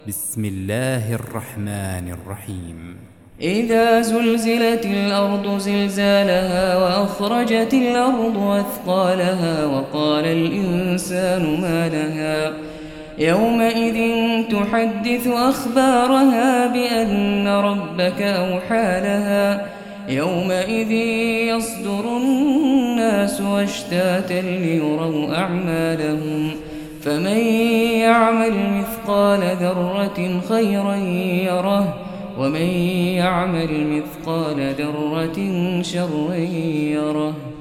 بسم الله الرحمن الرحيم. إذا زلزلت الأرض زلزالها وأخرجت الأرض أثقالها وقال الإنسان ما لها يومئذ تحدث أخبارها بأن ربك أوحى لها يومئذ يصدر الناس أشتاتا ليروا أعمالهم فمن يعمل مثقال ذرة خيرا يره ومن يعمل مثقال ذرة شرا يره.